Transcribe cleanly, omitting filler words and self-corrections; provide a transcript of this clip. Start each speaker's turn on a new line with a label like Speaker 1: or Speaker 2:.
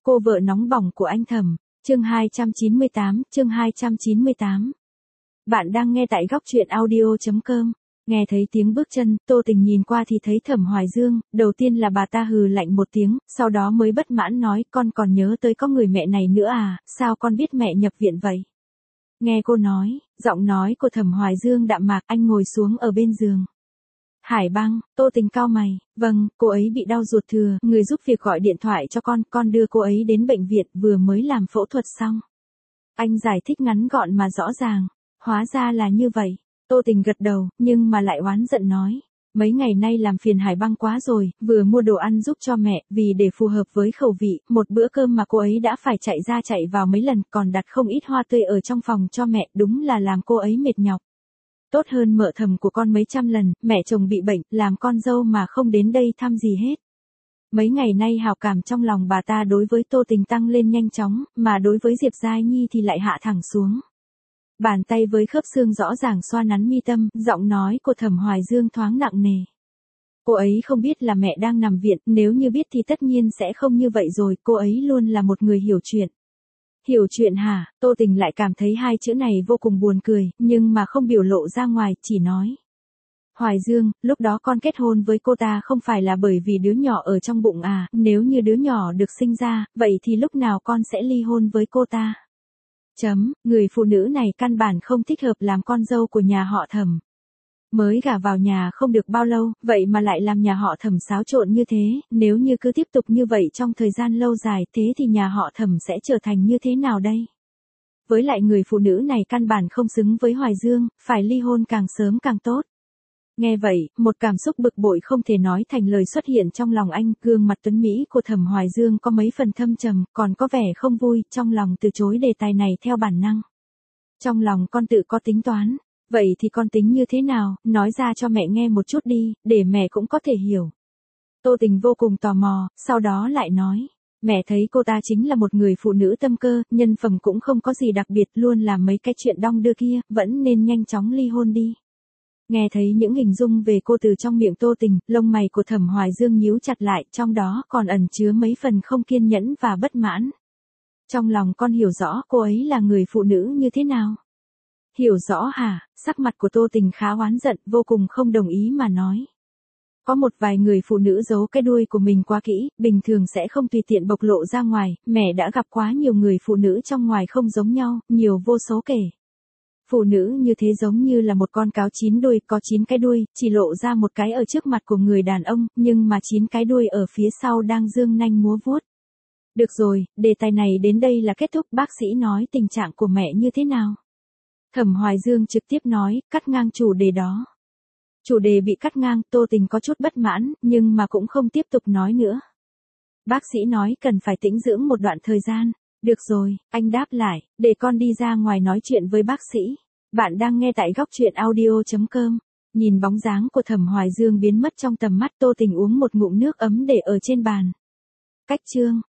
Speaker 1: Cô vợ nóng bỏng của anh Thẩm, chương 298. Bạn đang nghe tại góc truyện audio.com. Nghe thấy tiếng bước chân, Tô Tình nhìn qua thì thấy Thẩm Hoài Dương, đầu tiên là bà ta hừ lạnh một tiếng, sau đó mới bất mãn nói, con còn nhớ tới có người mẹ này nữa à, sao con biết mẹ nhập viện vậy? Nghe cô nói, giọng nói của Thẩm Hoài Dương đạm mạc, anh ngồi xuống ở bên giường. Hải Băng, Tô Tình cau mày, vâng, cô ấy bị đau ruột thừa, người giúp việc gọi điện thoại cho con đưa cô ấy đến bệnh viện, vừa mới làm phẫu thuật xong. Anh giải thích ngắn gọn mà rõ ràng, hóa ra là như vậy. Tô Tình gật đầu, nhưng mà lại oán giận nói. Mấy ngày nay làm phiền Hải Băng quá rồi, vừa mua đồ ăn giúp cho mẹ, vì để phù hợp với khẩu vị, một bữa cơm mà cô ấy đã phải chạy ra chạy vào mấy lần, còn đặt không ít hoa tươi ở trong phòng cho mẹ, đúng là làm cô ấy mệt nhọc. Tốt hơn mợ thầm của con mấy trăm lần, mẹ chồng bị bệnh, làm con dâu mà không đến đây thăm gì hết. Mấy ngày nay hào cảm trong lòng bà ta đối với Tô Tình tăng lên nhanh chóng, mà đối với Diệp Giai Nhi thì lại hạ thẳng xuống. Bàn tay với khớp xương rõ ràng xoa nắn mi tâm, giọng nói của Thẩm Hoài Dương thoáng nặng nề. Cô ấy không biết là mẹ đang nằm viện, nếu như biết thì tất nhiên sẽ không như vậy rồi, cô ấy luôn là một người hiểu chuyện. Hiểu chuyện hả? Tô Tình lại cảm thấy hai chữ này vô cùng buồn cười, nhưng mà không biểu lộ ra ngoài, chỉ nói. Hoài Dương, lúc đó con kết hôn với cô ta không phải là bởi vì đứa nhỏ ở trong bụng à, nếu như đứa nhỏ được sinh ra, vậy thì lúc nào con sẽ ly hôn với cô ta? Người phụ nữ này căn bản không thích hợp làm con dâu của nhà họ Thẩm. Mới gả vào nhà không được bao lâu, vậy mà lại làm nhà họ Thẩm xáo trộn như thế, nếu như cứ tiếp tục như vậy trong thời gian lâu dài, thế thì nhà họ Thẩm sẽ trở thành như thế nào đây? Với lại người phụ nữ này căn bản không xứng với Hoài Dương, phải ly hôn càng sớm càng tốt. Nghe vậy, một cảm xúc bực bội không thể nói thành lời xuất hiện trong lòng anh, gương mặt tuấn Mỹ của Thẩm Hoài Dương có mấy phần thâm trầm, còn có vẻ không vui, trong lòng từ chối đề tài này theo bản năng. Trong lòng con tự có tính toán, vậy thì con tính như thế nào, nói ra cho mẹ nghe một chút đi, để mẹ cũng có thể hiểu. Tô Tình vô cùng tò mò, sau đó lại nói, mẹ thấy cô ta chính là một người phụ nữ tâm cơ, nhân phẩm cũng không có gì đặc biệt, luôn làm mấy cái chuyện đong đưa kia, vẫn nên nhanh chóng ly hôn đi. Nghe thấy những hình dung về cô từ trong miệng Tô Tình, lông mày của Thẩm Hoài Dương nhíu chặt lại, trong đó còn ẩn chứa mấy phần không kiên nhẫn và bất mãn. Trong lòng con hiểu rõ cô ấy là người phụ nữ như thế nào? Hiểu rõ hả? Sắc mặt của Tô Tình khá oán giận, vô cùng không đồng ý mà nói. Có một vài người phụ nữ giấu cái đuôi của mình quá kỹ, bình thường sẽ không tùy tiện bộc lộ ra ngoài, mẹ đã gặp quá nhiều người phụ nữ trong ngoài không giống nhau, nhiều vô số kể. Phụ nữ như thế giống như là một con cáo 9 đuôi, có 9 cái đuôi, chỉ lộ ra một cái ở trước mặt của người đàn ông, nhưng mà 9 cái đuôi ở phía sau đang dương nanh múa vuốt. Được rồi, đề tài này đến đây là kết thúc, bác sĩ nói tình trạng của mẹ như thế nào? Thẩm Hoài Dương trực tiếp nói, cắt ngang chủ đề đó. Chủ đề bị cắt ngang, Tô Tình có chút bất mãn, nhưng mà cũng không tiếp tục nói nữa. Bác sĩ nói cần phải tĩnh dưỡng một đoạn thời gian. Được rồi, anh đáp lại, để con đi ra ngoài nói chuyện với bác sĩ. Bạn đang nghe tại góc truyện audio.com. Nhìn bóng dáng của Thẩm Hoài Dương biến mất trong tầm mắt, Tô Tình uống một ngụm nước ấm để ở trên bàn. Cách chương